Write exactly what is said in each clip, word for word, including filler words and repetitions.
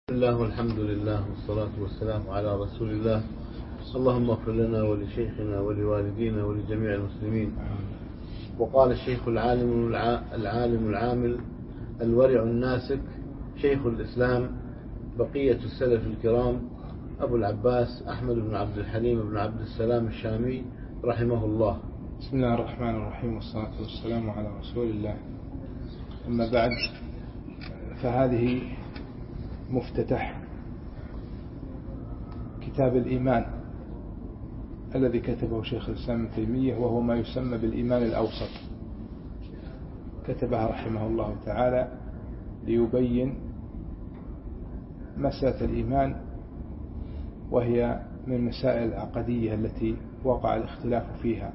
بسم الله والحمد لله والصلاة والسلام على رسول الله. اللهم اغفر لنا ولشيخنا ولوالدينا ولجميع المسلمين. وقال الشيخ العالم العالم العامل الورع الناسك شيخ الإسلام بقية السلف الكرام أبو العباس أحمد بن عبد الحليم بن عبد السلام الشامي رحمه الله. بسم الله الرحمن الرحيم والصلاة والسلام على رسول الله. أما بعد، فهذه مفتتح كتاب الإيمان الذي كتبه شيخ الإسلام ابن تيمية، وهو ما يسمى بالإيمان الأوسط. كتبها رحمه الله تعالى ليبين مسألة الإيمان، وهي من المسائل العقدية التي وقع الاختلاف فيها.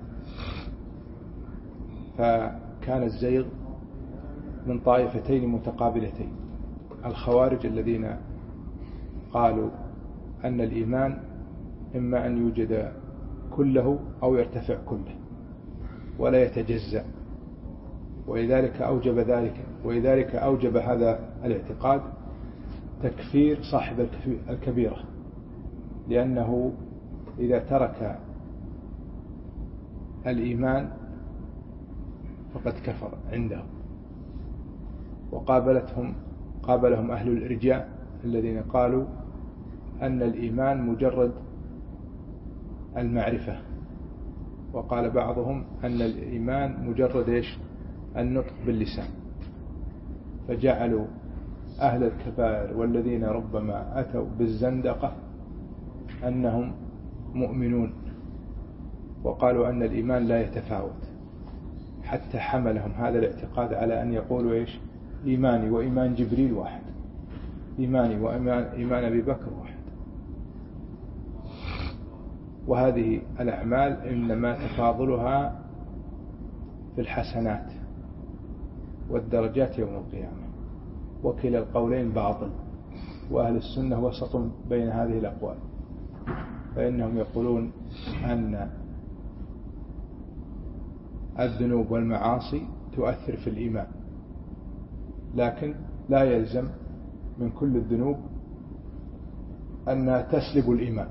فكان الزيغ من طائفتين متقابلتين: الخوارج الذين قالوا أن الإيمان إما أن يوجد كله أو يرتفع كله ولا يتجزأ، ولذلك أوجب ذلك ولذلك أوجب هذا الاعتقاد تكفير صاحب الكبيرة، لأنه إذا ترك الإيمان فقد كفر عندهم. وقابلتهم قابلهم أهل الإرجاء الذين قالوا أن الإيمان مجرد المعرفة، وقال بعضهم أن الإيمان مجرد إيش؟ النطق باللسان. فجعلوا أهل الكبائر والذين ربما أتوا بالزندقة أنهم مؤمنون، وقالوا أن الإيمان لا يتفاوت، حتى حملهم هذا الاعتقاد على أن يقولوا إيش؟ إيماني وإيمان جبريل واحد، إيماني وإيمان إيمان أبي بكر واحد. وهذه الأعمال إنما تفاضلها في الحسنات والدرجات يوم القيامة، وكلا القولين باطل. وأهل السنة وسط بين هذه الأقوال، فإنهم يقولون أن الذنوب والمعاصي تؤثر في الإيمان، لكن لا يلزم من كل الذنوب أنها تسلب الإيمان.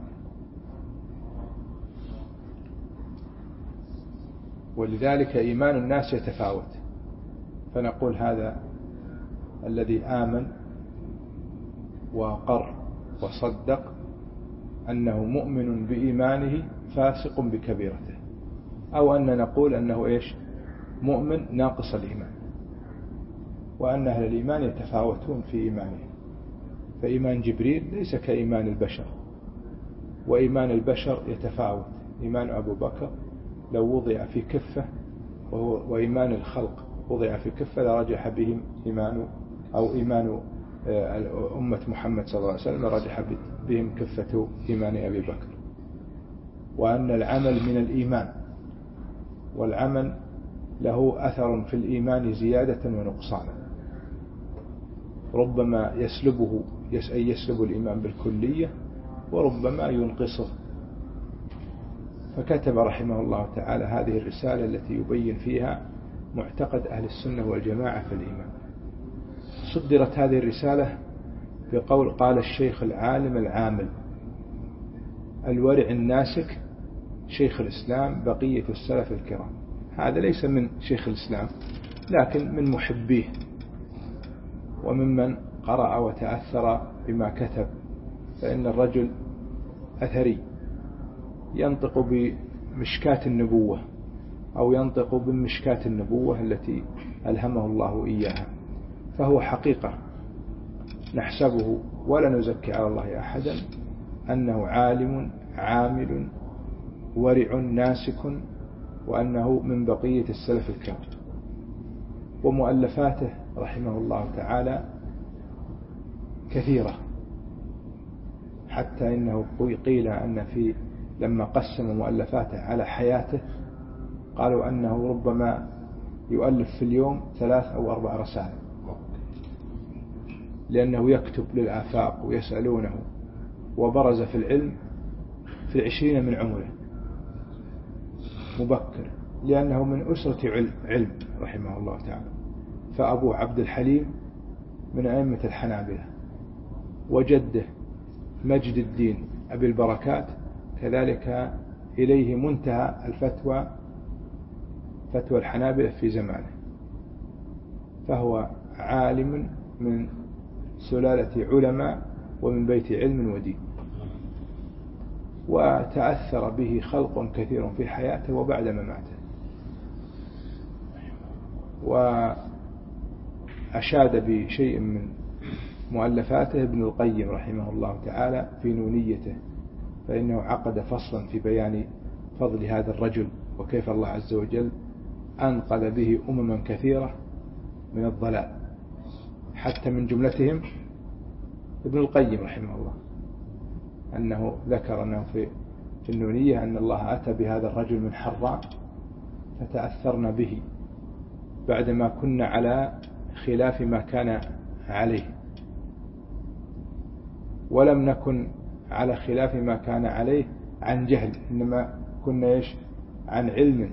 ولذلك إيمان الناس يتفاوت. فنقول هذا الذي آمن وقر وصدق أنه مؤمن بإيمانه فاسق بكبيرته، أو أن نقول أنه إيش؟ مؤمن ناقص الإيمان. وأن أهل الإيمان يتفاوتون في إيمانهم، فإيمان جبريل ليس كإيمان البشر، وإيمان البشر يتفاوت. إيمان أبو بكر لو وضع في كفة وإيمان الخلق وضع في كفة لرجح بهم إيمان أو إيمان أمة محمد صلى الله عليه وسلم رجح بهم كفة إيمان أبي بكر. وأن العمل من الإيمان، والعمل له أثر في الإيمان زيادة ونقصانا، ربما يسلبه أي يسلب الإيمان بالكلية، وربما ينقصه. فكتب رحمه الله تعالى هذه الرسالة التي يبين فيها معتقد أهل السنة والجماعة في الإيمان. صدرت هذه الرسالة بقول قال الشيخ العالم العامل الورع الناسك شيخ الإسلام بقية السلف الكرام. هذا ليس من شيخ الإسلام، لكن من محبيه وممن قرأ وتأثر بما كتب. فإن الرجل أثري ينطق بمشكاة النبوة، أو ينطق بمشكاة النبوة التي ألهمه الله إياها، فهو حقيقة نحسبه ولا نزكي على الله أحدا أنه عالم عامل ورع ناسك، وأنه من بقية السلف الكرام. ومؤلفاته رحمه الله تعالى كثيرة، حتى إنه قيل أن في لما قسم مؤلفاته على حياته قالوا أنه ربما يؤلف في اليوم ثلاث أو أربع رسائل، لأنه يكتب للآفاق ويسألونه. وبرز في العلم في العشرين من عمره مبكر، لأنه من أسرة علم رحمه الله تعالى. فأبو عبد الحليم من أئمة الحنابلة، وجده مجد الدين أبي البركات كذلك إليه منتهى الفتوى فتوى الحنابلة في زمانه، فهو عالم من سلالة علماء ومن بيت علم ودين، وتأثر به خلق كثير في حياته وبعد مماته. وأشاد بشيء من مؤلفاته ابن القيم رحمه الله تعالى في نونيته، فإنه عقد فصلا في بيان فضل هذا الرجل وكيف الله عز وجل أنقذ به أمما كثيرة من الضلال، حتى من جملتهم ابن القيم رحمه الله أنه ذكر أنه في النونية أن الله أتى بهذا الرجل من حراء فتأثرنا به بعدما كنا على خلاف ما كان عليه، ولم نكن على خلاف ما كان عليه عن جهل، إنما كنا إيش عن علم،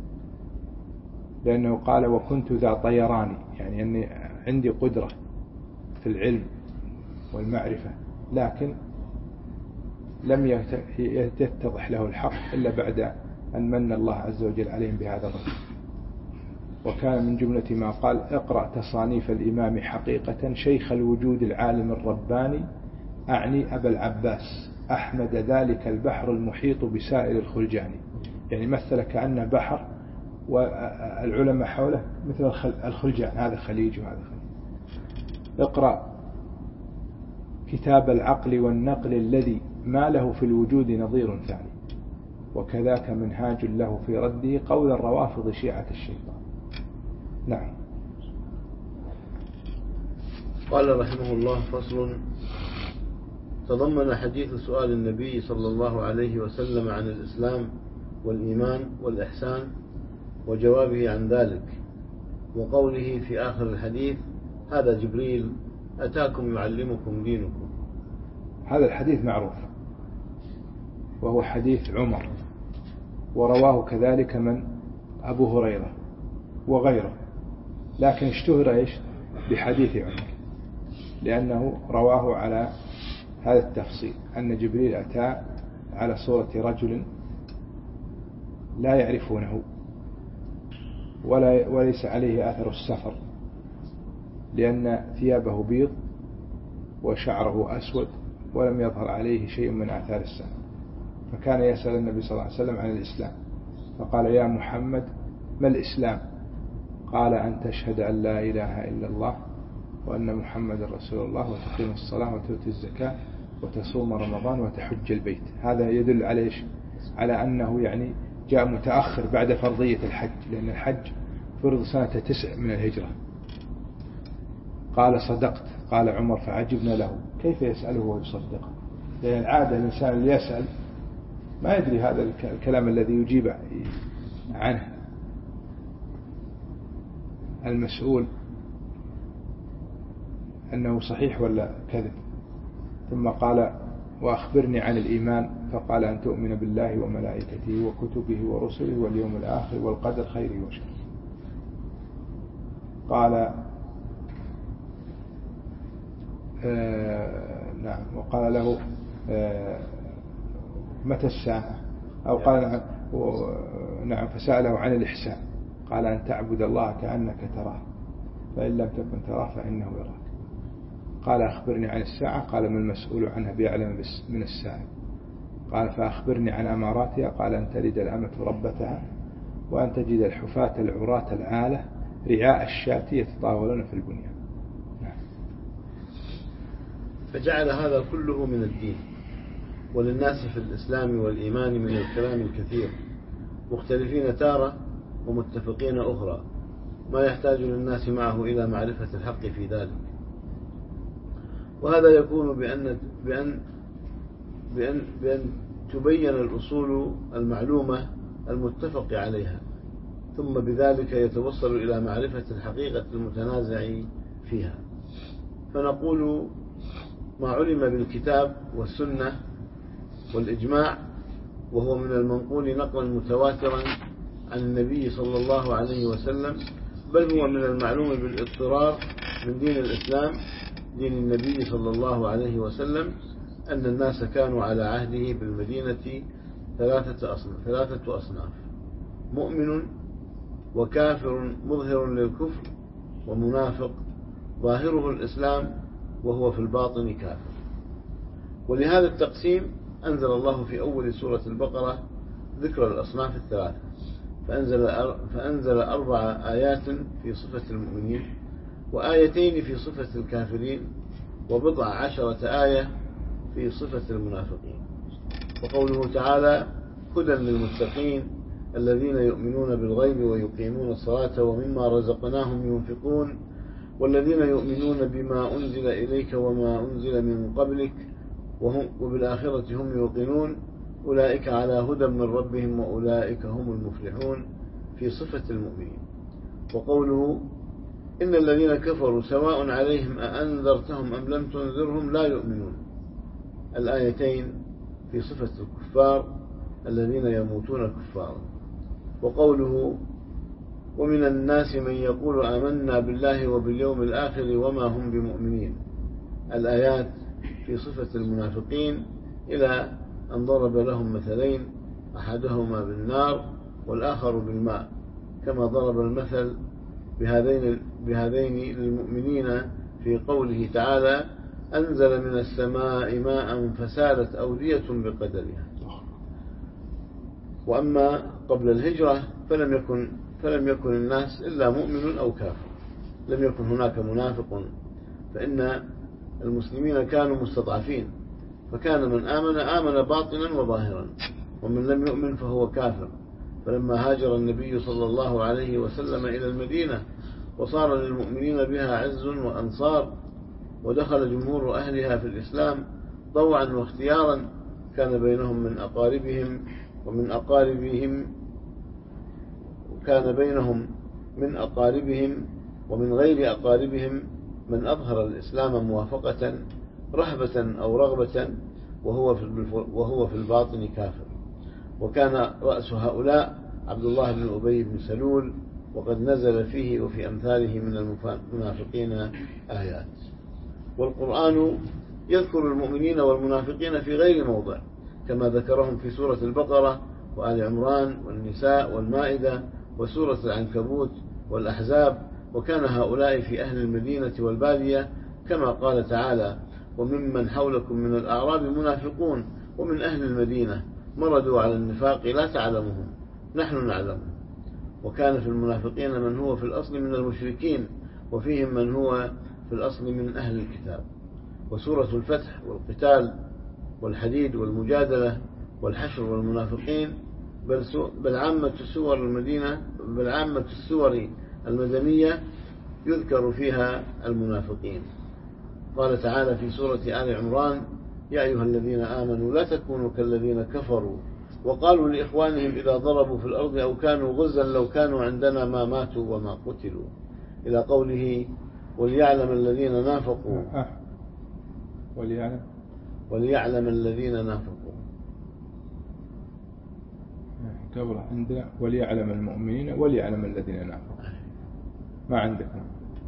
لأنه قال وكنت ذا طيران، يعني أني عندي قدرة في العلم والمعرفة، لكن لم يتضح له الحق إلا بعد أن من الله عز وجل عليهم بهذا الرجل. وكان من جملة ما قال اقرأ تصانيف الإمام حقيقة شيخ الوجود العالم الرباني، أعني أبا العباس أحمد ذلك البحر المحيط بسائر الخلجان، يعني مثل كأنه بحر والعلماء حوله مثل الخلجان، هذا خليج وهذا خليج. اقرأ كتاب العقل والنقل الذي ما له في الوجود نظير ثاني، وكذاك منهاج له في رده قول الروافض شيعة الشيطان. نعم. قال رحمه الله فصل: تضمن حديث سؤال النبي صلى الله عليه وسلم عن الإسلام والإيمان والإحسان وجوابه عن ذلك، وقوله في آخر الحديث هذا جبريل أتاكم يعلمكم دينكم. هذا الحديث معروف وهو حديث عمر، ورواه كذلك من أبو هريرة وغيره، لكن اشتهر إيش بحديث عمر لأنه رواه على هذا التفصيل، أن جبريل أتى على صورة رجل لا يعرفونه ولا وليس عليه أثر السفر، لأن ثيابه بيض وشعره أسود ولم يظهر عليه شيء من آثار السفر، فكان يسأل النبي صلى الله عليه وسلم عن الإسلام، فقال يا محمد ما الإسلام؟ قال أن تشهد أن لا إله إلا الله وأن محمد رسول الله وتقيم الصلاة وتؤتي الزكاة وتصوم رمضان وتحج البيت. هذا يدل على إيش؟ على أنه يعني جاء متأخر بعد فرضية الحج، لأن الحج فرض سنة تسع من الهجرة. قال صدقت. قال عمر فعجبنا له كيف يسأله ويصدقه، لأن العادة الإنسان اللي يسأل ما يدري هذا الكلام الذي يجيب عنه المسؤول أنه صحيح ولا كذب. ثم قال وأخبرني عن الإيمان، فقال أن تؤمن بالله وملائكته وكتبه ورسله واليوم الآخر والقدر خيره وشره. قال آه نعم. وقال له آه متى الساعة؟ أو قال نعم, نعم فسأله عن الإحسان، قال أن تعبد الله كأنك تراه فإن لم تكن تراه فإنه يراك. قال أخبرني عن الساعة، قال ما المسؤول عنها بأعلم من السائل. قال فأخبرني عن أماراتها، قال أن تلد الأمة ربتها وأن تجد الحفاة العراة العالة رعاء الشاة يتطاولون في البنيان. فجعل هذا كله من الدين، وللناس في الإسلام والإيمان من الكلام الكثير، مختلفين تارة ومتفقين أخرى، ما يحتاج للناس معه إلى معرفة الحق في ذلك. وهذا يكون بأن, بأن, بأن, بأن تبين الأصول المعلومة المتفق عليها، ثم بذلك يتوصل إلى معرفة الحقيقة المتنازع فيها. فنقول ما علم بالكتاب والسنة والإجماع، وهو من المنقول نقلا متواترا عن النبي صلى الله عليه وسلم، بل هو من المعلوم بالاضطرار من دين الإسلام دين النبي صلى الله عليه وسلم أن الناس كانوا على عهده بالمدينة ثلاثة أصناف, ثلاثة أصناف: مؤمن وكافر مظهر للكفر، ومنافق ظاهره الإسلام وهو في الباطن كافر. ولهذا التقسيم أنزل الله في أول سورة البقرة ذكر الأصناف الثلاثة، فأنزل, فأنزل أربع آيات في صفة المؤمنين، وآيتين في صفة الكافرين، وبضع عشرة آية في صفة المنافقين. وقوله تعالى: هدى للمتقين الذين يؤمنون بالغيب ويقيمون الصلاة ومما رزقناهم ينفقون والذين يؤمنون بما أنزل إليك وما أنزل من قبلك وهم وبالآخرة هم يوقنون أولئك على هدى من ربهم وأولئك هم المفلحون في صفة المؤمنين. وقوله: إن الذين كفروا سواء عليهم أأنذرتهم أم لم تنذرهم لا يؤمنون، الآيتين في صفة الكفار الذين يموتون كفارا. وقوله: ومن الناس من يقول آمنا بالله وباليوم الآخر وما هم بمؤمنين، الآيات في صفة المنافقين إلى أن ضرب لهم مثلين أحدهما بالنار والآخر بالماء، كما ضرب المثل بهذين, بهذين للمؤمنين في قوله تعالى: أنزل من السماء ماء فسالت أودية بقدرها. وأما قبل الهجرة فلم يكن, فلم يكن الناس إلا مؤمن أو كافر، لم يكن هناك منافق، فإن المسلمين كانوا مستضعفين، فكان من آمن آمن باطنا وظاهرا، ومن لم يؤمن فهو كافر. فلما هاجر النبي صلى الله عليه وسلم إلى المدينة وصار للمؤمنين بها عز وأنصار، ودخل جمهور أهلها في الإسلام طوعا واختيارا، كان بينهم من أقاربهم ومن أقاربهم وكان بينهم من أقاربهم ومن غير أقاربهم من أظهر الإسلام موافقة رهبة أو رغبة وهو في وهو في الباطن كافر. وكان رأس هؤلاء عبد الله بن أبي بن سلول، وقد نزل فيه وفي أمثاله من المنافقين آيات. والقرآن يذكر المؤمنين والمنافقين في غير موضع، كما ذكرهم في سورة البقرة وآل عمران والنساء والمائدة وسورة العنكبوت والأحزاب. وكان هؤلاء في أهل المدينة والبادية، كما قال تعالى: وممن حولكم من الأعراب منافقون ومن أهل المدينة مردوا على النفاق لا تعلمهم نحن نعلمهم. وكان في المنافقين من هو في الأصل من المشركين، وفيهم من هو في الأصل من أهل الكتاب. وسورة الفتح والقتال والحديد والمجادلة والحشر والمنافقين بل, بل عامة السور المدينة بل عامة السور المدنية يذكر فيها المنافقين. قال تعالى في سورة آل عمران: يا أيها الذين آمنوا لا تكونوا كالذين كفروا وقالوا لإخوانهم إذا ضربوا في الأرض أو كانوا غزا لو كانوا عندنا ما ماتوا وما قتلوا، إلى قوله: وليعلم الذين نافقوا وليعلم وليعلم الذين نافقوا. قبل عندنا وليعلم المؤمنين وليعلم الذين نافقوا، ما عندكم.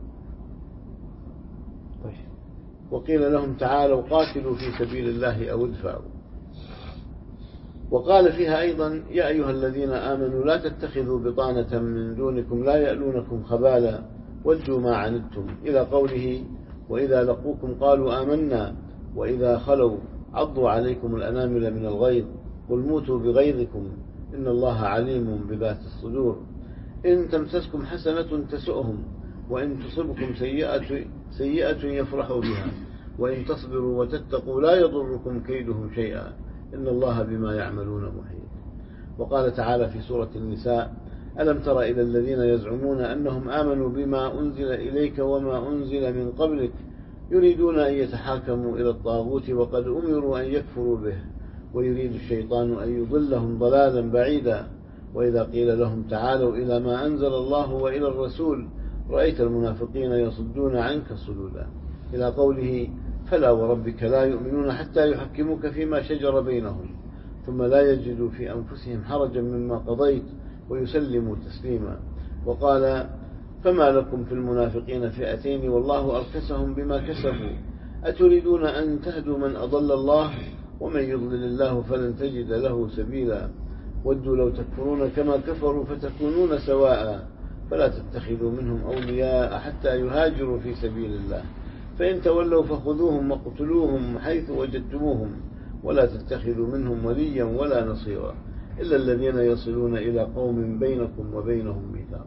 طيب. وقيل لهم: تعالوا قاتلوا في سبيل الله أو ادفعوا. وقال فيها أيضا: يا أيها الذين آمنوا لا تتخذوا بطانة من دونكم لا يألونكم خبالا ودوا ما عنتم، إلى قوله: وإذا لقوكم قالوا آمنا وإذا خلوا عضوا عليكم الأنامل من الغيظ قل موتوا بغيظكم إن الله عليم بذات الصدور. إن تمسسكم حسنة تسؤهم وإن تصبكم سيئة, سيئة يفرحوا بها وإن تصبروا وتتقوا لا يضركم كيدهم شيئا إن الله بما يعملون محيط. وقال تعالى في سورة النساء: ألم تر إلى الذين يزعمون أنهم آمنوا بما أنزل إليك وما أنزل من قبلك يريدون أن يتحاكموا إلى الطاغوت وقد أمروا أن يكفروا به ويريد الشيطان أن يضلهم ضلالا بعيدا. وإذا قيل لهم تعالوا إلى ما أنزل الله وإلى الرسول رأيت المنافقين يصدون عنك صدودا، إلى قوله: فلا وربك لا يؤمنون حتى يحكموك فيما شجر بينهم ثم لا يجدوا في أنفسهم حرجا مما قضيت ويسلموا تسليما. وقال: فما لكم في المنافقين فئتين والله أركسهم بما كسبوا أتريدون أن تهدوا من أضل الله ومن يضلل الله فلن تجد له سبيلا ودوا لو تكفرون كما كفروا فتكونون سواء فلا تتخذوا منهم أولياء حتى يهاجروا في سبيل الله فإن تولوا فخذوهم وقتلوهم حيث وجدتموهم ولا تتخذوا منهم وليا ولا نصيرا إلا الذين يصلون إلى قوم بينكم وبينهم ميثاق.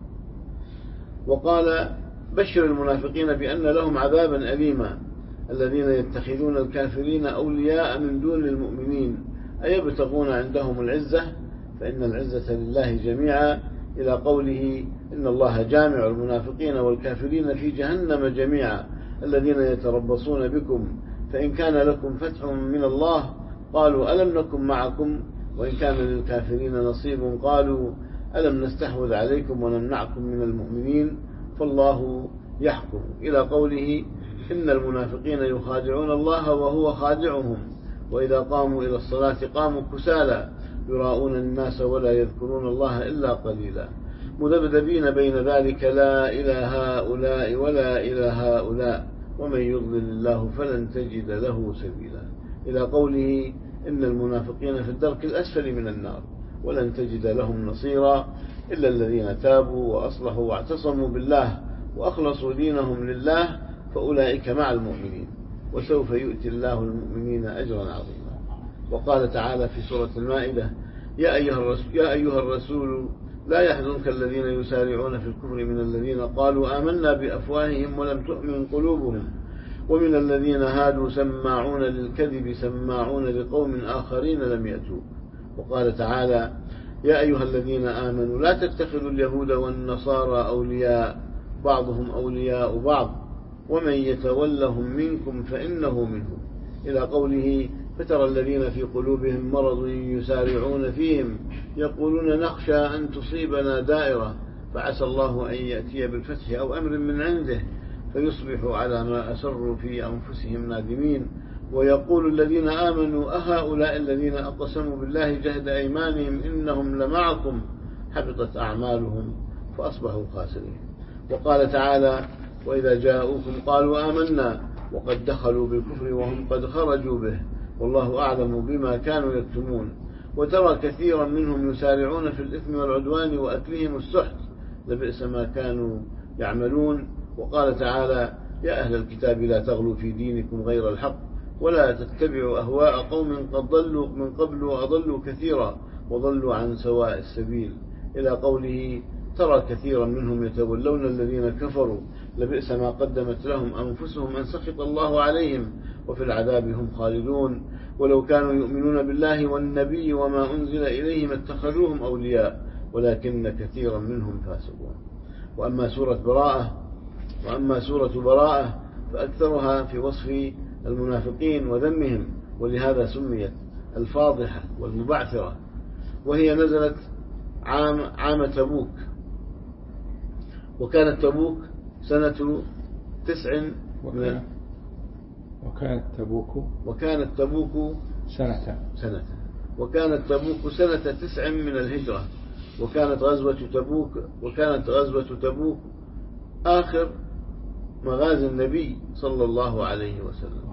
وقال بشر المنافقين بأن لهم عذابا أليما الذين يتخذون الكافرين أولياء من دون المؤمنين أيبتغون عندهم العزة فإن العزة لله جميعا إلى قوله إن الله جامع المنافقين والكافرين في جهنم جميعا الذين يتربصون بكم فإن كان لكم فتح من الله قالوا ألم نكن معكم وإن كان للكافرين نصيب قالوا ألم نستحوذ عليكم ونمنعكم من المؤمنين فالله يحكم إلى قوله إن المنافقين يخادعون الله وهو خادعهم وإذا قاموا إلى الصلاة قاموا كسالى يراءون الناس ولا يذكرون الله إلا قليلا مذبذبين بين ذلك لا إلى هؤلاء ولا إلى هؤلاء ومن يضلل الله فلن تجد له سبيلا إلى قوله إن المنافقين في الدرك الأسفل من النار ولن تجد لهم نصيرا إلا الذين تابوا وأصلحوا واعتصموا بالله وأخلصوا دينهم لله فأولئك مع المؤمنين وسوف يؤتي الله المؤمنين أجرا عظيما. وقال تعالى في سورة المائدة يا أيها الرسول, يا أيها الرسول لا يحزنك الذين يسارعون في الكفر من الذين قالوا آمنا بأفواههم ولم تؤمن قلوبهم ومن الذين هادوا سماعون للكذب سماعون لقوم آخرين لم يأتوا. وقال تعالى يا أيها الذين آمنوا لا تتخذوا اليهود والنصارى أولياء بعضهم أولياء بعض ومن يتولهم منكم فإنه منهم إلى قوله فترى الذين في قلوبهم مرض يسارعون فيهم يقولون نخشى أن تصيبنا دائرة فعسى الله أن يأتي بالفتح أو أمر من عنده فيصبحوا على ما أسروا في أنفسهم نادمين ويقول الذين آمنوا أهؤلاء الذين أقسموا بالله جهد أيمانهم إنهم لمعكم حبطت أعمالهم فأصبحوا خاسرين. وقال تعالى وإذا جاءوكم قالوا آمنا وقد دخلوا بالكفر وهم قد خرجوا به والله أعلم بما كانوا يكتمون وترى كثيرا منهم يسارعون في الإثم والعدوان وأكلهم السحت لبئس ما كانوا يعملون. وقال تعالى يا أهل الكتاب لا تغلوا في دينكم غير الحق ولا تتبعوا أهواء قوم قد ضلوا من قبل وأضلوا كثيرا وضلوا عن سواء السبيل إلى قوله ترى كثيرا منهم يتولون الذين كفروا لبئس ما قدمت لهم أنفسهم أن سخط الله عليهم وفي العذاب هم خالدون ولو كانوا يؤمنون بالله والنبي وما أنزل إليهم اتخذوهم أولياء ولكن كثيرا منهم فاسقون. وأما سورة براءة وأما سورة براءة فأكثرها في وصف المنافقين وذمهم ولهذا سميت الفاضحة والمبعثرة وهي نزلت عام, عام تبوك وكانت تبوك سنة تسع وكانت, وكانت تبوك وكانت تبوك سنة سنة وكانت تبوك سنة تسع من الهجرة وكانت غزوة تبوك وكانت غزوة تبوك آخر مغازي النبي صلى الله عليه وسلم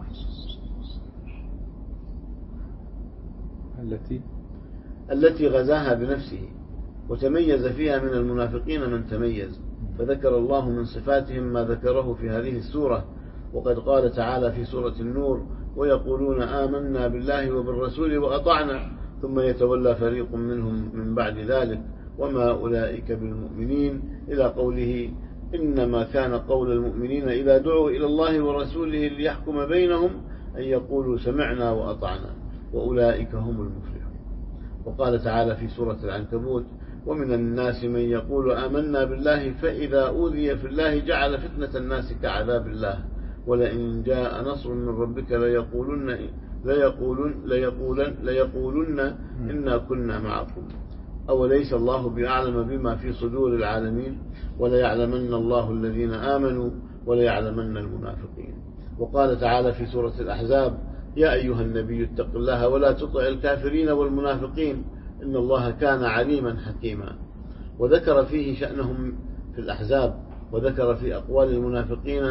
التي التي غزاها بنفسه وتميز فيها من المنافقين من تميز فذكر الله من صفاتهم ما ذكره في هذه السورة. وقد قال تعالى في سورة النور ويقولون آمنا بالله وبالرسول وأطعنا ثم يتولى فريق منهم من بعد ذلك وما أولئك بالمؤمنين إلى قوله إنما كان قول المؤمنين إذا دعوا إلى الله ورسوله ليحكم بينهم أن يقولوا سمعنا وأطعنا وأولئك هم المفلحون. وقال تعالى في سورة العنكبوت ومن الناس من يقول آمنا بالله فإذا أوذي في الله جعل فتنة الناس كعذاب الله ولئن جاء نصر من ربك ليقولن ليقولن ليقولن ليقولن إنا كنا معكم أوليس الله بأعلم بما في صدور العالمين وليعلمن الله الذين آمنوا وليعلمن المنافقين. وقال تعالى في سورة الأحزاب يا أيها النبي اتق الله ولا تطع الكافرين والمنافقين إن الله كان عليما حكيما. وذكر فيه شأنهم في الأحزاب وذكر في أقوال المنافقين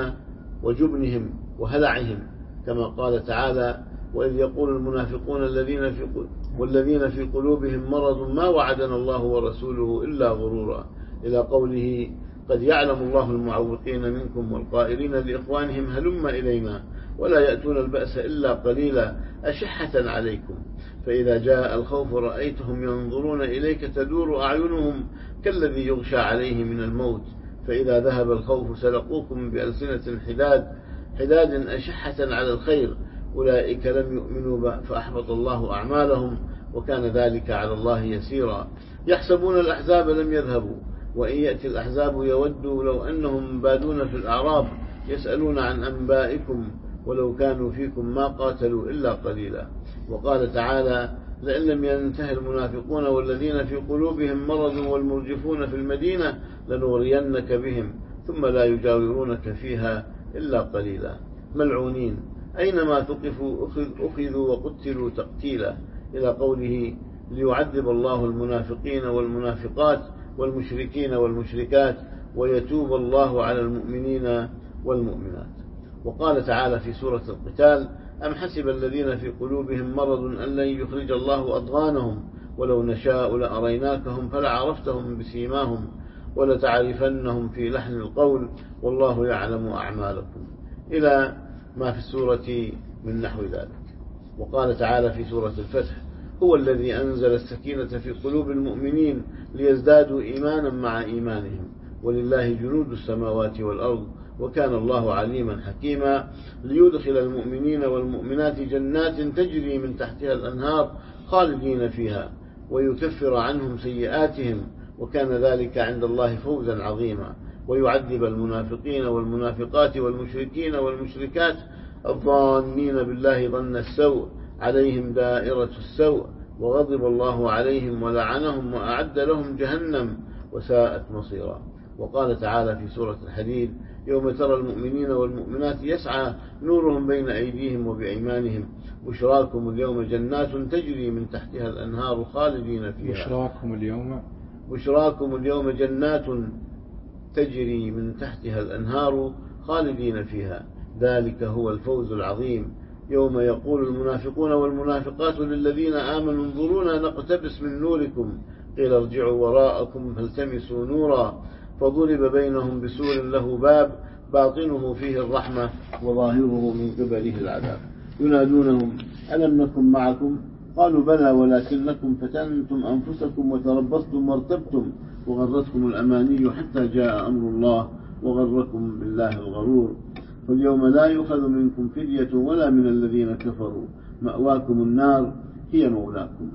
وجبنهم وهلعهم كما قال تعالى: وإذ يقول المنافقون الذين في والذين في قلوبهم مرض ما وعدنا الله ورسوله إلا غرورا، إلى قوله: قد يعلم الله المعوقين منكم والقائلين لإخوانهم هلم إلينا ولا يأتون البأس إلا قليلا أشحة عليكم، فإذا جاء الخوف رأيتهم ينظرون إليك تدور أعينهم كالذي يغشى عليه من الموت، فإذا ذهب الخوف سلقوكم بألسنة حداد حداد أشحة على الخير، أولئك لم يؤمنوا فأحبط الله أعمالهم وكان ذلك على الله يسيرا. يحسبون الأحزاب لم يذهبوا وإن يأتي الأحزاب يودوا لو أنهم بادون في الأعراب يسألون عن أنبائكم ولو كانوا فيكم ما قاتلوا إلا قليلا. وقال تعالى: لئن لم ينتهي المنافقون والذين في قلوبهم مرض والمرجفون في المدينة لنغرينك بهم ثم لا يجاورونك فيها إلا قليلا. ملعونين أينما ثقفوا أخذوا وقتلوا تقتيلا، إلى قوله: ليعذب الله المنافقين والمنافقات والمشركين والمشركات ويتوب الله على المؤمنين والمؤمنات. وقال تعالى في سورة القتال: أم حسب الذين في قلوبهم مرض أن لن يخرج الله أضغانهم ولو نشاء لأريناكهم فلعرفتهم بسيماهم ولتعرفنهم في لحن القول والله يعلم أعمالكم، إلى ما في السورة من نحو ذلك. وقال تعالى في سورة الفتح: هو الذي أنزل السكينة في قلوب المؤمنين ليزدادوا إيمانا مع إيمانهم ولله جنود السماوات والأرض وكان الله عليما حكيما، ليدخل المؤمنين والمؤمنات جنات تجري من تحتها الأنهار خالدين فيها ويكفر عنهم سيئاتهم وكان ذلك عند الله فوزا عظيما، ويعذب المنافقين والمنافقات والمشركين والمشركات الظانين بالله ظن السوء عليهم دائرة السوء وغضب الله عليهم ولعنهم وأعد لهم جهنم وساءت مصيرا. وقال تعالى في سورة الحديد: يوم ترى المؤمنين والمؤمنات يسعى نورهم بين أيديهم وبأيمانهم بشراكم اليوم جنات تجري من تحتها الأنهار خالدين فيها بشراكم اليوم بشراكم اليوم جنات تجري من تحتها الأنهار خالدين فيها ذلك هو الفوز العظيم. يوم يقول المنافقون والمنافقات للذين آمنوا انظرونا نقتبس من نوركم قيل ارجعوا وراءكم فالتمسوا نورا فضرب بينهم بسور له باب باطنه فيه الرحمة وظاهره من قبله العذاب. ينادونهم ألم نكن معكم قالوا بلى ولكنكم فتنتم أنفسكم وتربصتم وارتبتم وغرتكم الأماني حتى جاء أمر الله وغركم بالله الغرور. فاليوم لا يؤخذ منكم فدية ولا من الذين كفروا مأواكم النار هي مولاكم.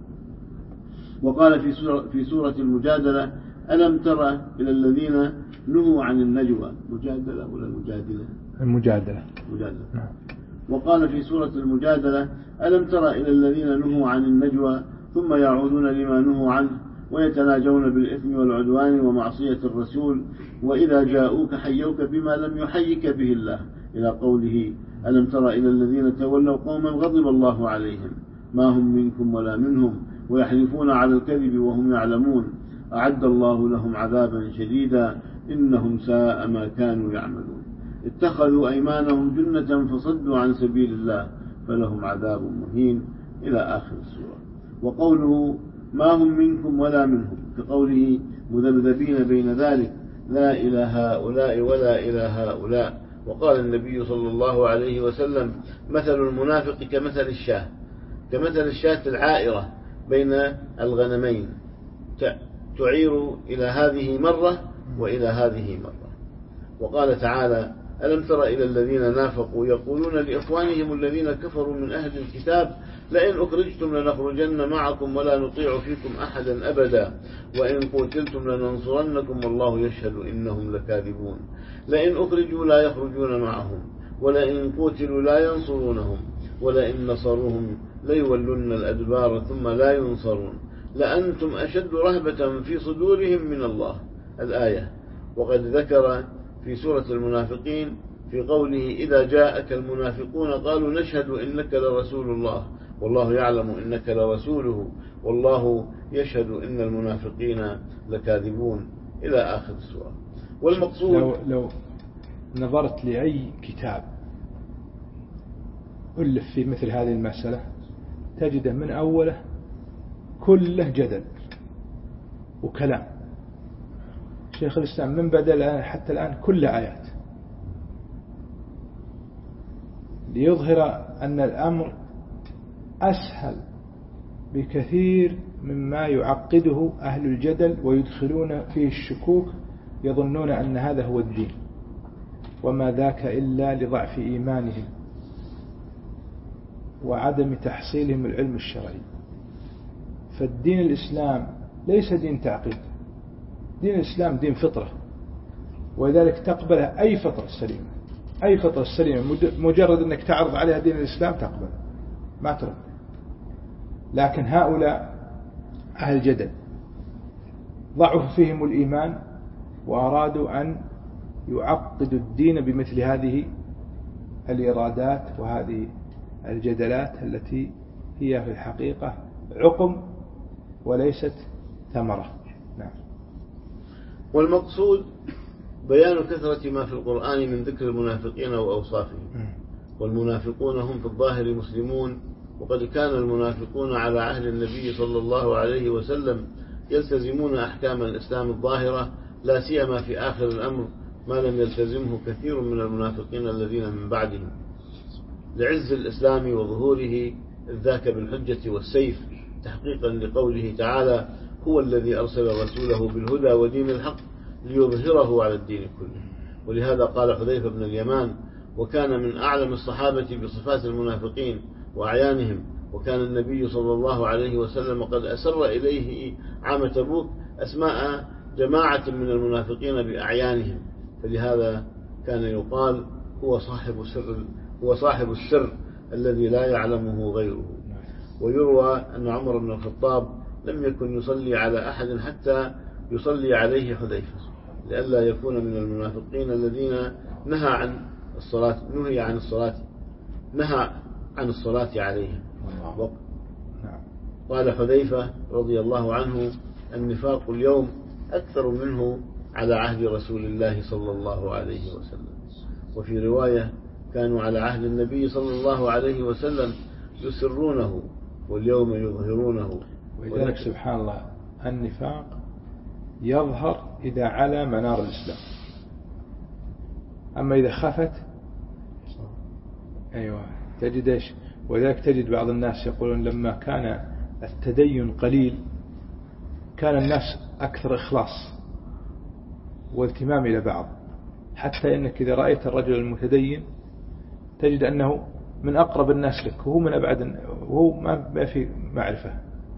وقال في سورة, في سورة المجادلة: ألم ترى إلى الذين نهوا عن النجوى. مجادلة ولا المجادلة؟ المجادلة مجادلة. وقال في سورة المجادلة: ألم ترى إلى الذين نهوا عن النجوى ثم يعودون لما نهوا عنه ويتناجون بالإثم والعدوان ومعصية الرسول وإذا جاءوك حيوك بما لم يحيك به الله، إلى قوله: ألم ترى إلى الذين تولوا قوما غضب الله عليهم ما هم منكم ولا منهم ويحلفون على الكذب وهم يعلمون أعد الله لهم عذابا شديدا إنهم ساء ما كانوا يعملون. اتخذوا أيمانهم جنة فصدوا عن سبيل الله فلهم عذاب مهين، إلى آخر السورة. وقوله ما هم منكم ولا منهم كقوله مذبذبين بين ذلك لا إلى هؤلاء ولا إلى هؤلاء. وقال النبي صلى الله عليه وسلم: مثل المنافق كمثل الشاة كمثل الشاة العائرة بين الغنمين تعير إلى هذه مرة وإلى هذه مرة. وقال تعالى: ألم تر إلى الذين نافقوا يقولون لإخوانهم الذين كفروا من أهل الكتاب لئن أخرجتم لنخرجن معكم ولا نطيع فيكم أحدا أبدا وإن قتلتم لننصرنكم والله يشهد إنهم لكاذبون. لئن أخرجوا لا يخرجون معهم ولئن قتلوا لا ينصرونهم ولئن نصروهم ليولن الأدبار ثم لا ينصرون لأنتم أشد رهبة في صدورهم من الله. الآية. وقد ذكر في سورة المنافقين في قوله: إذا جاءك المنافقون قالوا نشهد إنك لرسول الله والله يعلم إنك لرسوله والله يشهد إن المنافقين لكاذبون، إلى آخر السورة. والمقصود لو, لو نظرت لأي كتاب ألف في مثل هذه المسألة تجده من أوله كله جدل وكلام. شيخ الإسلام من بدأ الآن حتى الآن كل آيات، ليظهر أن الأمر أسهل بكثير مما يعقده أهل الجدل ويدخلون فيه الشكوك، يظنون أن هذا هو الدين، وما ذاك إلا لضعف إيمانهم وعدم تحصيلهم العلم الشرعي. فالدين الإسلام ليس دين تعقيد، دين الإسلام دين فطرة، ولذلك تقبلها أي فطرة سليمة. أي فطرة سليمة مجرد أنك تعرض عليها دين الإسلام تقبل ما ترد. لكن هؤلاء أهل الجدل ضعف فيهم الإيمان وأرادوا أن يعقدوا الدين بمثل هذه الإرادات وهذه الجدلات التي هي في الحقيقة عقم وليست ثمرة. نعم. والمقصود بيان كثرة ما في القرآن من ذكر المنافقين وأوصافهم. والمنافقون هم في الظاهر مسلمون، وقد كان المنافقون على عهد النبي صلى الله عليه وسلم يلتزمون أحكام الإسلام الظاهرة، لا سيما في آخر الأمر ما لم يلتزمه كثير من المنافقين الذين من بعدهم، لعز الإسلام وظهوره ذاك بالحجة والسيف، تحقيقا لقوله تعالى: هو الذي أرسل رسوله بالهدى ودين الحق ليظهره على الدين كله. ولهذا قال حذيفة بن اليمان: وكان من أعلم الصحابة بصفات المنافقين وأعيانهم، وكان النبي صلى الله عليه وسلم قد أسر إليه عام تبوك أسماء جماعة من المنافقين بأعيانهم، فلهذا كان يقال هو صاحب سر هو صاحب السر الذي لا يعلمه غيره. ويروى أن عمر بن الخطاب لم يكن يصلي على أحد حتى يصلي عليه حذيفة، لئلا يكون من المنافقين الذين نهى عن الصلاة نهي عن الصلاة نهى عن الصلاة عليه. قال حذيفة رضي الله عنه: النفاق اليوم أكثر منه على عهد رسول الله صلى الله عليه وسلم. وفي رواية: كانوا على عهد النبي صلى الله عليه وسلم يسرونه واليوم يظهرونه. ولذلك سبحان الله النفاق يظهر إذا على منار الإسلام، أما إذا خفت أيوة تجد إيش. ولذلك تجد بعض الناس يقولون لما كان التدين قليل كان الناس أكثر إخلاص والتمام إلى بعض، حتى إنك إذا رأيت الرجل المتدين تجد أنه من أقرب الناس لك وهو من أبعد، وهو ما في معرفة.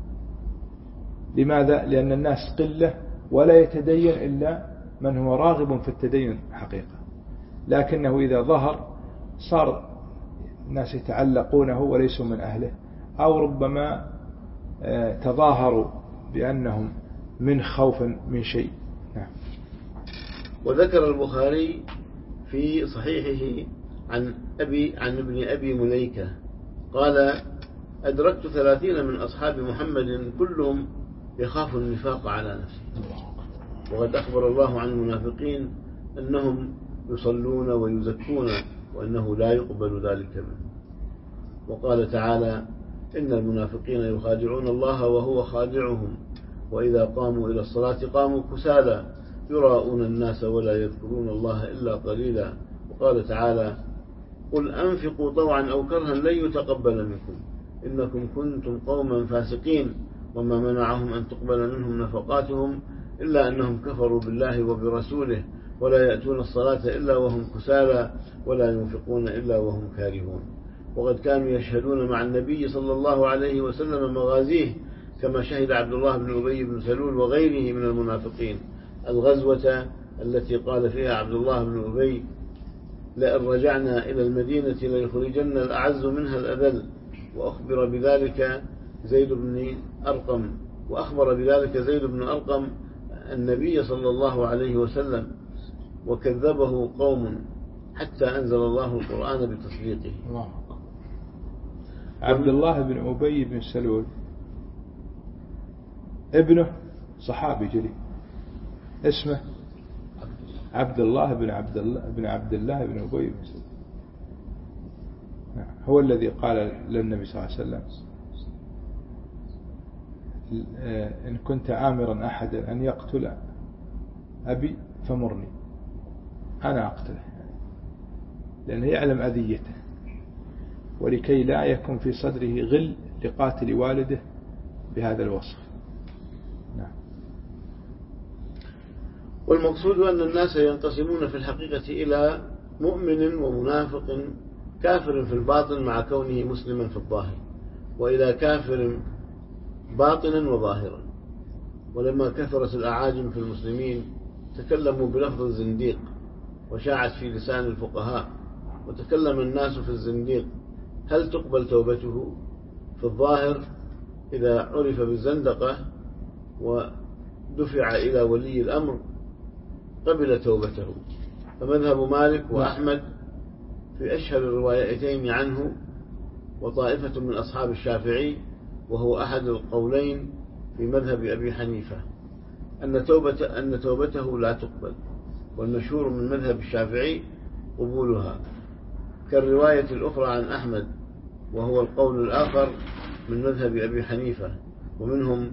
لماذا؟ لأن الناس قلة ولا يتدين إلا من هو راغب في التدين حقيقة، لكنه إذا ظهر صار الناس يتعلقونه وليسوا من أهله، أو ربما تظاهروا بأنهم من خوف من شيء. نعم. وذكر البخاري في صحيحه عن أبي عن ابن أبي مليكة قال: أدركت ثلاثين من أصحاب محمد كلهم يخاف النفاق على نفسه. وقد أخبر الله عن المنافقين أنهم يصلون ويزكون وأنه لا يقبل ذلك منهم. وقال تعالى: إن المنافقين يخادعون الله وهو خادعهم وإذا قاموا إلى الصلاة قاموا كسالى يراءون الناس ولا يذكرون الله إلا قليلا. وقال تعالى: قل أنفقوا طوعا أو كرها لن يتقبل منكم إنكم كنتم قوما فاسقين. وما منعهم أن تقبل منهم نفقاتهم إلا أنهم كفروا بالله وبرسوله ولا يأتون الصلاة إلا وهم كسالى ولا ينفقون إلا وهم كارهون. وقد كانوا يشهدون مع النبي صلى الله عليه وسلم مغازيه، كما شهد عبد الله بن أبي بن سلول وغيره من المنافقين الغزوة التي قال فيها عبد الله بن أبي: لئن رجعنا إلى المدينة ليخرجن الأعز منها الأذل. وأخبر بذلك زيد بن أرقم وأخبر بذلك زيد بن أرقم النبي صلى الله عليه وسلم، وكذبه قوم حتى أنزل الله القرآن بتصديقه. الله. عبد الله بن أبي بن سلول ابنه صحابي جليل اسمه عبد الله بن عبد الله بن عبد الله بن أبي بن سلول هو الذي قال للنبي صلى الله عليه وسلم إن كنت آمرا أحدا أن يقتل أبي فمرني أنا أقتله، لأنه يعلم أذيته، ولكي لا يكون في صدره غل لقاتل والده بهذا الوصف. نعم. والمقصود أن الناس ينقسمون في الحقيقة إلى مؤمن ومنافق كافر في الباطن مع كونه مسلما في الظاهر، وإلى كافر باطنا وظاهرا. ولما كثرت الأعاجم في المسلمين تكلموا بلفظ الزنديق، وشاعت في لسان الفقهاء، وتكلم الناس في الزنديق هل تقبل توبته في الظاهر إذا عرف بالزندقة ودفع إلى ولي الأمر قبل توبته. فمذهب مالك وأحمد في أشهر الروايتين عنه وطائفة من أصحاب الشافعي، وهو أحد القولين في مذهب أبي حنيفة، أن توبة أن توبته لا تقبل، والمشهور من مذهب الشافعي قبولها، كالرواية الأخرى عن أحمد، وهو القول الآخر من مذهب أبي حنيفة، ومنهم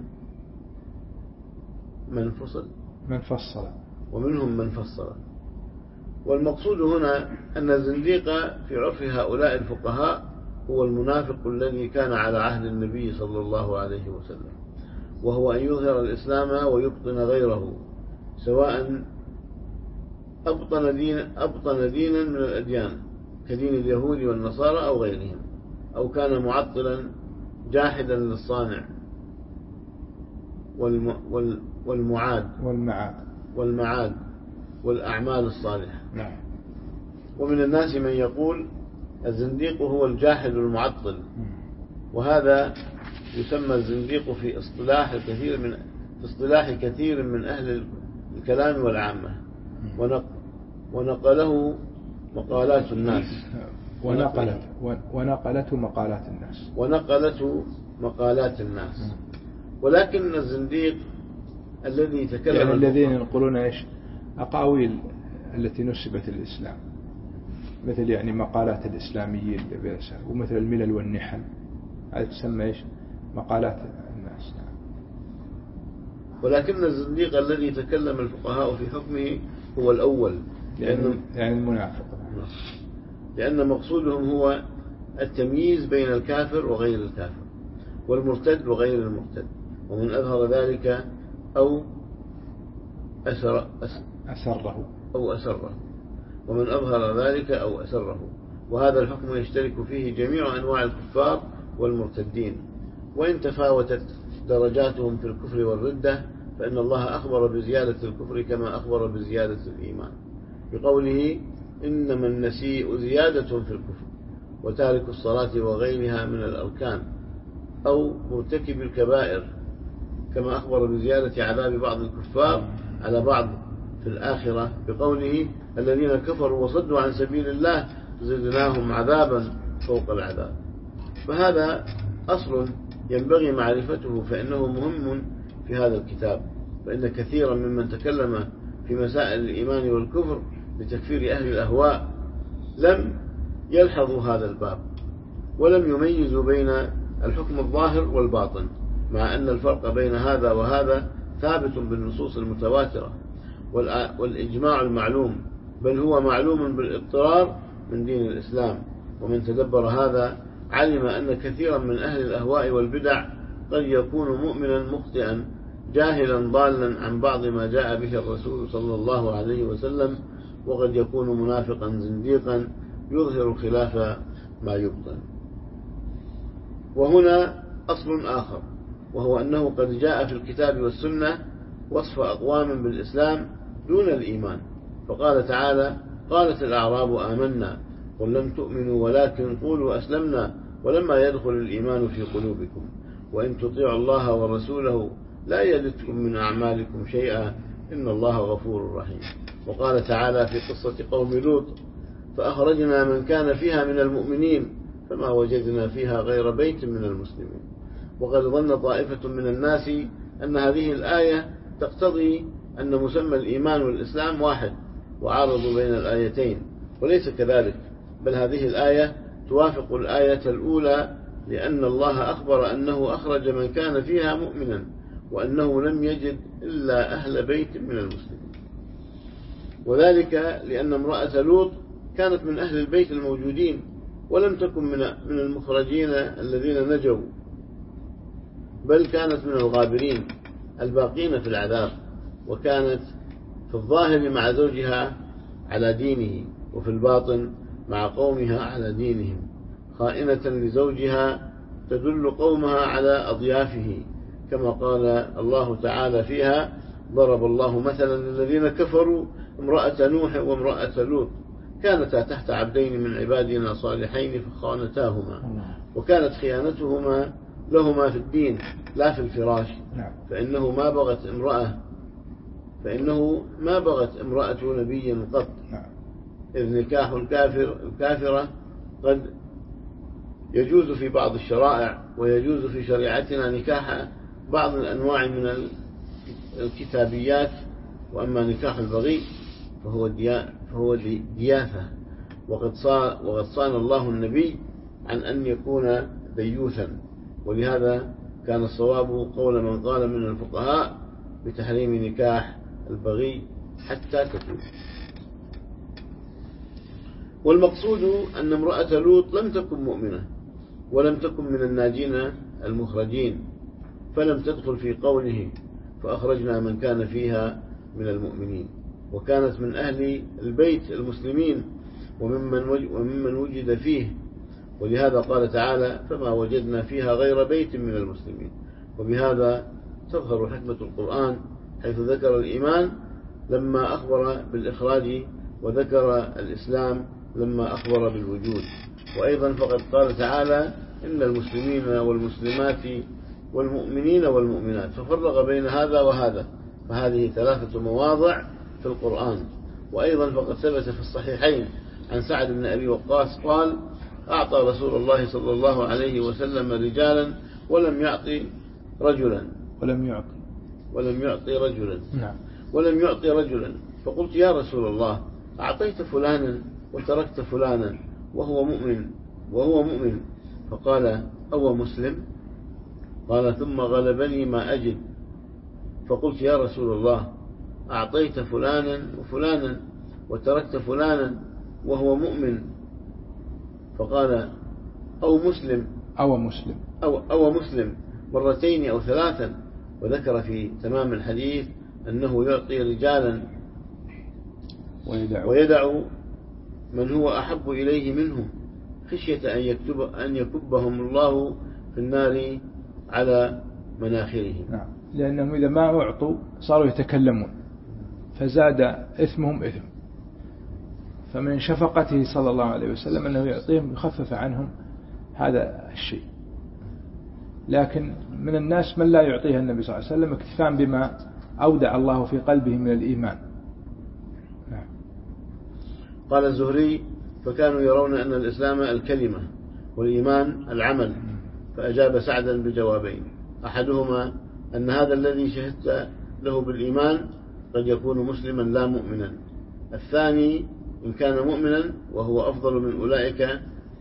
من فصل من فصل ومنهم من فصل. والمقصود هنا أن الزنديق في عرف هؤلاء الفقهاء هو المنافق الذي كان على عهد النبي صلى الله عليه وسلم، وهو أن يظهر الإسلام ويبطن غيره، سواء أبطن دين أبطن دينا من الأديان كدين اليهود والنصارى أو غيرهم، أو كان معطلا جاحدا للصانع والمعاد والمعاد والمعاد والأعمال الصالحة. نعم. ومن الناس من يقول الزنديق هو الجاحد المعطل، وهذا يسمى الزنديق في اصطلاح الكثير من في اصطلاح كثير من أهل الكلام والعامة، ونقله مقالات الناس ونقلت ونقلته مقالات الناس ونقلته مقالات الناس ولكن الزنديق الذي تكلم يعني الذين ينقلون ايش أقاويل التي نسبت الإسلام، مثل يعني مقالات الإسلاميين ومثل الملل والنحل، هذه تسمى ايش مقالات الناس. ولكن الزنديق الذي تكلم الفقهاء في حكمه هو الأول، لأنه يعني المنافق، لأن مقصودهم هو التمييز بين الكافر وغير الكافر، والمرتد وغير المرتد، ومن أظهر ذلك أو أسر أسره أو أسره ومن أظهر ذلك أو أسره. وهذا الحكم يشترك فيه جميع أنواع الكفار والمرتدين، وإن تفاوتت درجاتهم في الكفر والردة، فإن الله أخبر بزيادة الكفر كما أخبر بزيادة الإيمان بقوله إنما النسيء زيادة في الكفر، وتارك الصلاة وغيرها من الأركان، أو مرتكب الكبائر، كما أخبر بزيادة عذاب بعض الكفار على بعض في الآخرة بقوله الذين كفروا وصدوا عن سبيل الله زدناهم عذابا فوق العذاب. فهذا أصل ينبغي معرفته، فإنه مهم في هذا الكتاب، فإن كثيرا ممن تكلم في مسائل الإيمان والكفر لتكفير أهل الأهواء لم يلحظوا هذا الباب، ولم يميزوا بين الحكم الظاهر والباطن، مع أن الفرق بين هذا وهذا ثابت بالنصوص المتواترة والإجماع المعلوم، بل هو معلوم بالاضطرار من دين الإسلام. ومن تدبر هذا علم أن كثيرا من أهل الأهواء والبدع قد يكون مؤمنا مخطئا جاهلا ضالا عن بعض ما جاء به الرسول صلى الله عليه وسلم، وقد يكون منافقا زنديقا يظهر خلاف ما يبطن. وهنا أصل آخر، وهو أنه قد جاء في الكتاب والسنة وصف أقوام بالإسلام دون الإيمان، فقال تعالى قالت الأعراب آمنا قل لم تؤمنوا ولكن قولوا أسلمنا ولما يدخل الإيمان في قلوبكم وإن تطيعوا الله ورسوله لا يلدكم من أعمالكم شيئا إن الله غفور رحيم. وقال تعالى في قصة قوم لوط فأخرجنا من كان فيها من المؤمنين فما وجدنا فيها غير بيت من المسلمين. وقد ظن طائفة من الناس أن هذه الآية تقتضي أن مسمى الإيمان والإسلام واحد، وعارضوا بين الآيتين، وليس كذلك، بل هذه الآية توافق الآية الأولى، لأن الله أخبر أنه أخرج من كان فيها مؤمنا، وأنه لم يجد إلا أهل بيت من المسلمين، وذلك لأن امرأة لوط كانت من أهل البيت الموجودين، ولم تكن من المخرجين الذين نجوا، بل كانت من الغابرين الباقين في العذاب، وكانت في الظاهر مع زوجها على دينه، وفي الباطن مع قومها على دينهم، خائنة لزوجها تدل قومها على أضيافه، كما قال الله تعالى فيها: ضرب الله مثلا للذين كفروا امرأة نوح وامرأة لوط كانتا تحت عبدين من عبادنا صالحين فخانتاهما، وكانت خيانتهما لهما في الدين لا في الفراش، فإنه ما بغت امرأة فإنه ما بغت امرأة نبي قط، إذ نكاح الكافر الكافرة قد يجوز في بعض الشرائع، ويجوز في شريعتنا نكاح بعض الأنواع من الكتابيات، وأما نكاح البغي فهو فهو دياثة، وقد صان وقد صان الله النبي عن أن يكون ديوثا، ولهذا كان الصواب قول من قال من الفقهاء بتحريم نكاح البغي حتى تتوب. والمقصود أن امرأة لوط لم تكن مؤمنة، ولم تكن من الناجين المخرجين، فلم تدخل في قوله فأخرجنا من كان فيها من المؤمنين، وكانت من أهل البيت المسلمين وممن وممن وجد فيه، ولهذا قال تعالى: فما وجدنا فيها غير بيت من المسلمين. وبهذا تظهر حكمة القرآن، حيث ذكر الإيمان لما أخبر بالإخراج، وذكر الإسلام لما أخبر بالوجود. وأيضا فقد قال تعالى: إن المسلمين والمسلمات والمؤمنين والمؤمنات، ففرق بين هذا وهذا، فهذه ثلاثة مواضع في القرآن. وأيضا فقد ثبت في الصحيحين عن سعد بن أبي وقاص قال: أعطى رسول الله صلى الله عليه وسلم رجالا ولم يعطي رجلا ولم يعطي ولم يعطي رجلا نعم ولم يعطي رجلا فقلت: يا رسول الله، أعطيت فلانا وتركت فلانا وهو مؤمن وهو مؤمن فقال: أو مسلم؟ قال: ثم غلبني ما أجد، فقلت: يا رسول الله، أعطيت فلانا وفلانا وتركت فلانا وهو مؤمن، فقال: أو مسلم أو مسلم أو, أو مسلم مرتين أو ثلاثا. وذكر في تمام الحديث أنه يعطي رجالا ويدع, ويدع من هو أحب إليه منهم، خشية أن, يكتب أن يكبهم الله في النار على مناخرهم. نعم، لأنهم إذا ما أعطوا صاروا يتكلمون، فزاد إثمهم إثم. فمن شفقته صلى الله عليه وسلم أنه يعطيهم يخفف عنهم هذا الشيء. لكن من الناس من لا يعطيها النبي صلى الله عليه وسلم اكتفاء بما أودع الله في قلبه من الإيمان. نعم. قال الزهري: فكانوا يرون أن الإسلام الكلمة والإيمان العمل، فأجاب سعدا بجوابين: أحدهما أن هذا الذي شهدت له بالإيمان قد يكون مسلما لا مؤمنا، الثاني إن كان مؤمنا وهو أفضل من أولئك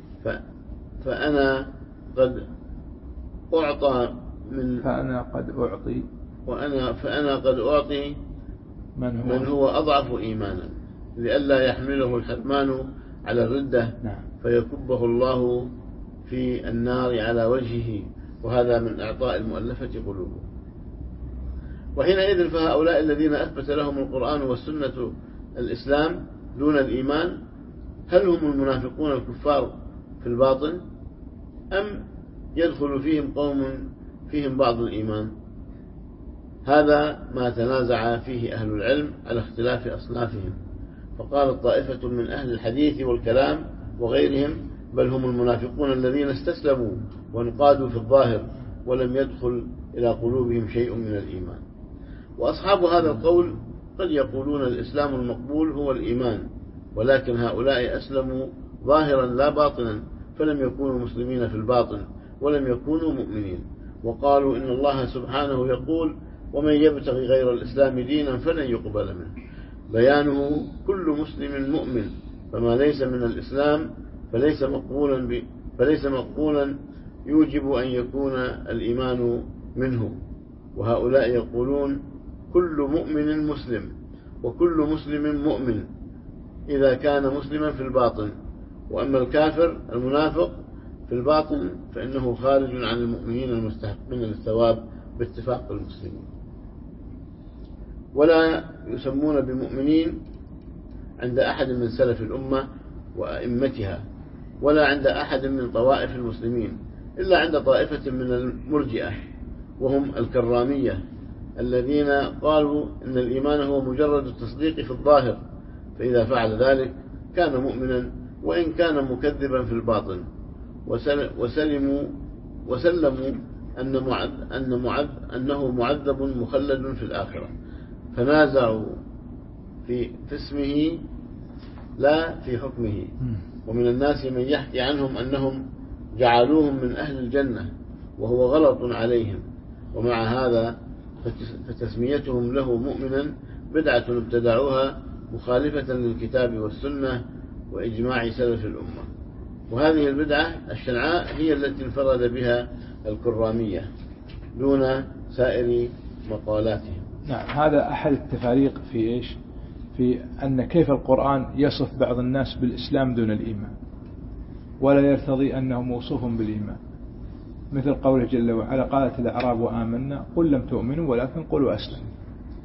فأنا قد أعطى من فأنا قد أعطي وأنا فأنا قد أعطي من هو, من هو أضعف إيمانا، لئلا يحمله الحرمان على الردة فيكبه الله في النار على وجهه، وهذا من إعطاء المؤلفة قلوبهم. وحينئذ فهؤلاء الذين أثبت لهم القرآن والسنة الإسلام دون الإيمان، هل هم المنافقون الكفار في الباطن، أم يدخل فيهم قوم فيهم بعض الإيمان؟ هذا ما تنازع فيه أهل العلم على اختلاف أصنافهم، فقال طائفة من أهل الحديث والكلام وغيرهم: بل هم المنافقون الذين استسلموا وانقادوا في الظاهر ولم يدخل إلى قلوبهم شيء من الإيمان. وأصحاب هذا القول قد يقولون الإسلام المقبول هو الإيمان، ولكن هؤلاء أسلموا ظاهرا لا باطنا، فلم يكونوا مسلمين في الباطن ولم يكونوا مؤمنين. وقالوا إن الله سبحانه يقول: ومن يبتغي غير الإسلام دينا فلن يقبل منه. بيانه كل مسلم مؤمن، فما ليس من الإسلام فليس مقبولا ب... فليس مقبولا يوجب أن يكون الإيمان منه. وهؤلاء يقولون كل مؤمن مسلم، وكل مسلم مؤمن إذا كان مسلما في الباطن، وأما الكافر المنافق في الباطن فإنه خارج عن المؤمنين المستحقين للثواب باتفاق المسلمين. ولا يسمون بمؤمنين عند أحد من سلف الأمة وأئمتها، ولا عند أحد من طوائف المسلمين، إلا عند طائفة من المرجئة وهم الكرامية، الذين قالوا إن الإيمان هو مجرد التصديق في الظاهر، فإذا فعل ذلك كان مؤمنا وإن كان مكذبا في الباطن. وسلموا وسلموا أن معد أن معد أنه معذب مخلد في الآخرة، فنازعوا في في اسمه لا في حكمه. ومن الناس من يحكي عنهم أنهم جعلوهم من أهل الجنة، وهو غلط عليهم. ومع هذا فتسميتهم له مؤمنا بدعة ابتدعوها مخالفة للكتاب والسنة وإجماع سلف الأمة. وهذه البدعة الشنعاء هي التي انفرد بها الكرامية دون سائر مقالاتهم. نعم، هذا أحد التفاريق في إيش؟ في أن كيف القرآن يصف بعض الناس بالإسلام دون الإيمان، ولا يرتضي أنه موصوف بالإيمان، مثل قوله جل وعلا قالت الأعراب آمنا قل لم تؤمنوا ولكن قلوا أسلموا،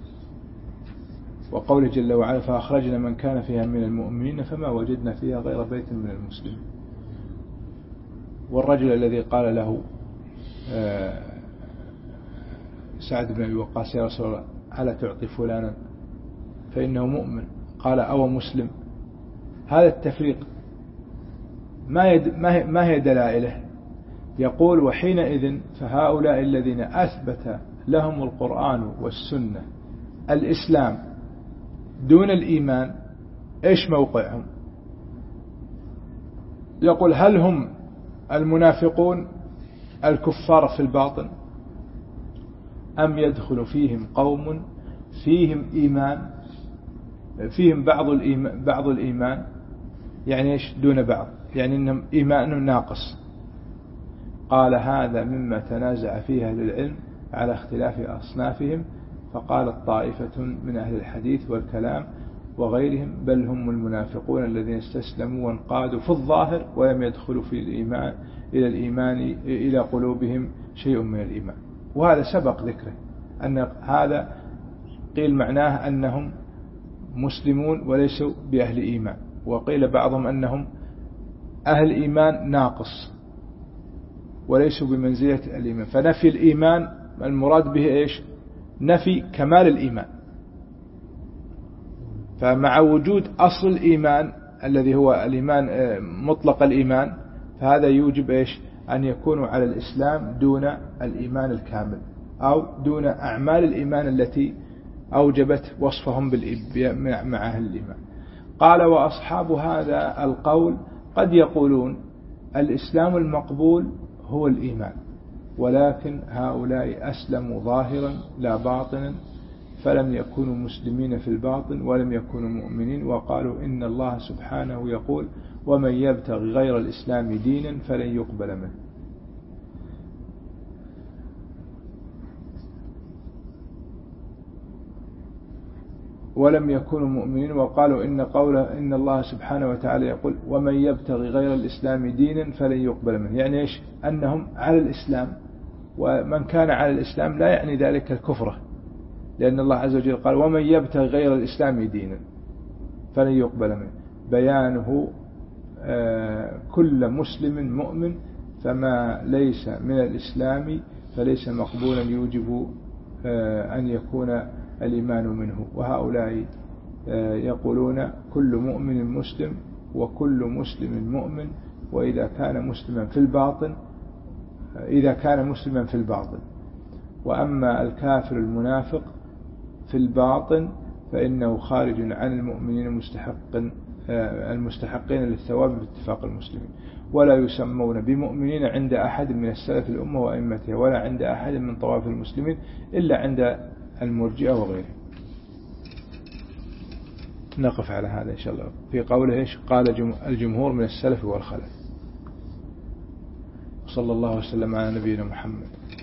وقوله جل وعلا فأخرجنا من كان فيها من المؤمنين فما وجدنا فيها غير بيت من المسلمين. والرجل الذي قال له سعد بن أبي وقاص يا رسول الله ألا تعطي فلانا فإنه مؤمن، قال أو مسلم. هذا التفريق ما يد ما هي دلائله؟ يقول وحينئذ فهؤلاء الذين أثبت لهم القرآن والسنة الإسلام دون الإيمان إيش موقعهم؟ يقول هل هم المنافقون الكفار في الباطن، أم يدخل فيهم قوم فيهم إيمان فيهم بعض الإيمان, بعض الإيمان يعني إيش دون بعض، يعني إنهم إيمان ناقص. قال هذا مما تنازع فيه أهل العلم على اختلاف أصنافهم، فقال طائفة من أهل الحديث والكلام وغيرهم بل هم المنافقون الذين استسلموا وانقادوا في الظاهر ولم يدخلوا في الإيمان إلى الإيمان إلى قلوبهم شيء من الإيمان. وهذا سبق ذكره أن هذا قيل معناه أنهم مسلمون وليسوا بأهل إيمان، وقيل بعضهم أنهم أهل إيمان ناقص وليسوا بمنزلة الإيمان. فنفي الإيمان المراد به إيش؟ نفي كمال الإيمان. فمع وجود أصل الإيمان الذي هو الإيمان مطلق الإيمان، فهذا يوجب إيش؟ أن يكونوا على الإسلام دون الإيمان الكامل أو دون أعمال الإيمان التي أوجبت وصفهم مع أهل الإيمان. قال وأصحاب هذا القول قد يقولون الإسلام المقبول هو الإيمان، ولكن هؤلاء أسلموا ظاهرا لا باطنا، فلم يكونوا مسلمين في الباطن ولم يكونوا مؤمنين، وقالوا إن الله سبحانه يقول ومن يبتغي غير الإسلام دينا فلن يقبل منه. ولم يكونوا مؤمنين، وقالوا إن قوله إن الله سبحانه وتعالى يقول ومن يبتغي غير الإسلام دينا فلن يقبل منه، يعني إيش؟ أنهم على الإسلام، ومن كان على الإسلام لا يعني ذلك الكفر، لأن الله عز وجل قال ومن يبتغي غير الإسلام دينا فلن يقبل منه، بيانه كل مسلم مؤمن، فما ليس من الإسلام فليس مقبولا يوجب أن يكون الإيمان منه. وهؤلاء يقولون كل مؤمن مسلم وكل مسلم مؤمن، وإذا كان مسلما في الباطن إذا كان مسلما في الباطن وأما الكافر المنافق في الباطن فإنه خارج عن المؤمنين المستحق المستحقين للثواب باتفاق المسلمين. ولا يسمون بمؤمنين عند أحد من السلف الأمة وأئمتها، ولا عند أحد من طوائف المسلمين إلا عند المرجئة وغيره. نقف على هذا إن شاء الله. في قوله إيش قال الجمهور من السلف والخلف. صلى الله وسلم على نبينا محمد.